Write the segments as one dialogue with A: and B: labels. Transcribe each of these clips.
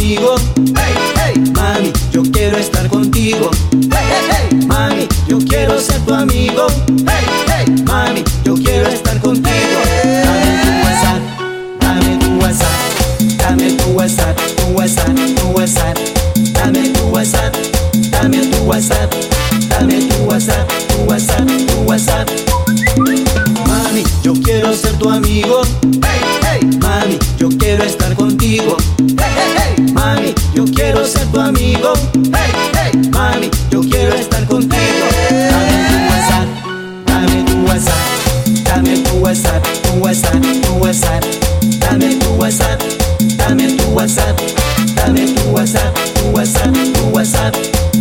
A: amigo. Hey, hey, mami, yo quiero estar contigo. Hey, hey, hey, mami, yo quiero ser tu amigo. Hey, hey, mami, yo quiero estar contigo. Dame tu WhatsApp, dame tu WhatsApp, tu WhatsApp, tu WhatsApp. Dame tu WhatsApp, dame tu WhatsApp, dame tu WhatsApp, tu WhatsApp, tu WhatsApp. Mami, yo quiero ser tu amigo. Hey, hey, mami, yo quiero estar contigo. Hey, hey, hey, mami, yo quiero ser tu amigo. Hey, hey, mami, yo quiero estar contigo. Dame tu WhatsApp, dame tu WhatsApp, tu WhatsApp, tu WhatsApp. Dame tu WhatsApp, dame tu WhatsApp, dame tu WhatsApp, tu WhatsApp, tu WhatsApp.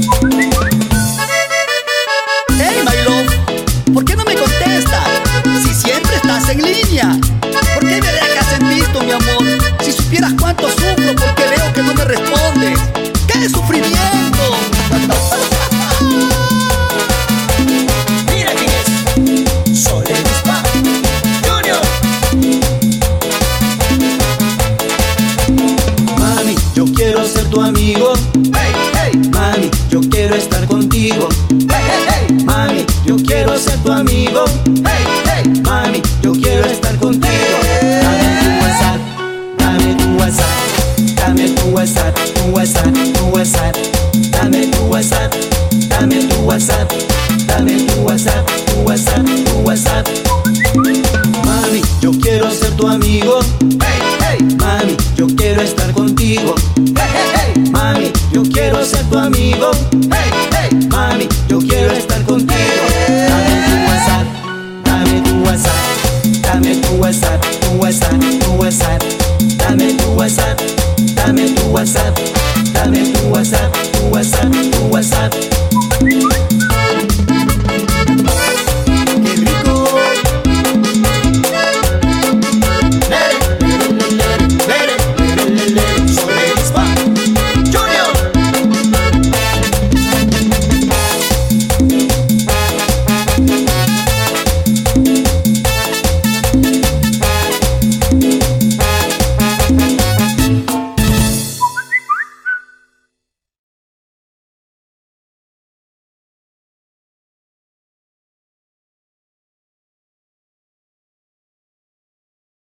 B: Hey, my love, ¿por qué no me contestas? Si siempre estás en línea. ¿Por qué me dejas en visto, mi amor? Si supieras cuánto sufro porque veo que no me respondes. ¡Qué sufrimiento!
A: Mira quién es, Soledispa Junior. Mami, yo quiero ser tu amigo. Hey, hey, mami, yo quiero estar contigo. Hey, hey, hey, mami, yo quiero ser tu amigo. Hey, hey, mami, yo quiero estar contigo. Dame tu WhatsApp, dame tu WhatsApp, tu WhatsApp, tu WhatsApp. Dame tu WhatsApp, dame tu WhatsApp, dame tu WhatsApp, tu WhatsApp, tu WhatsApp. Mami, yo quiero ser tu amigo. Hey, hey, mami, yo quiero estar contigo. Hey, hey, hey, mami, yo quiero ser tu amigo. Hey, hey, mami, yo quiero estar contigo. Dame tu WhatsApp, dame tu WhatsApp, dame tu WhatsApp, tu WhatsApp, tu WhatsApp. Dame tu WhatsApp, dame tu WhatsApp, dame tu WhatsApp, tu WhatsApp, tu WhatsApp.